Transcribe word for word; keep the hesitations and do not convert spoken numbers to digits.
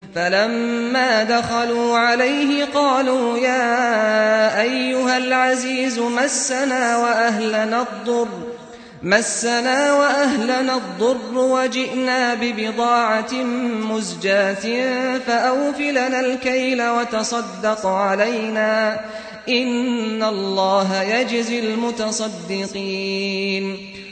فلما دخلوا عليه قالوا يا أيها العزيز مسنا وأهلنا الضر مسنا وأهلنا الضر وجئنا ببضاعة مزجاة فأوف لنا الكيل وتصدق علينا إن الله يجزي المتصدقين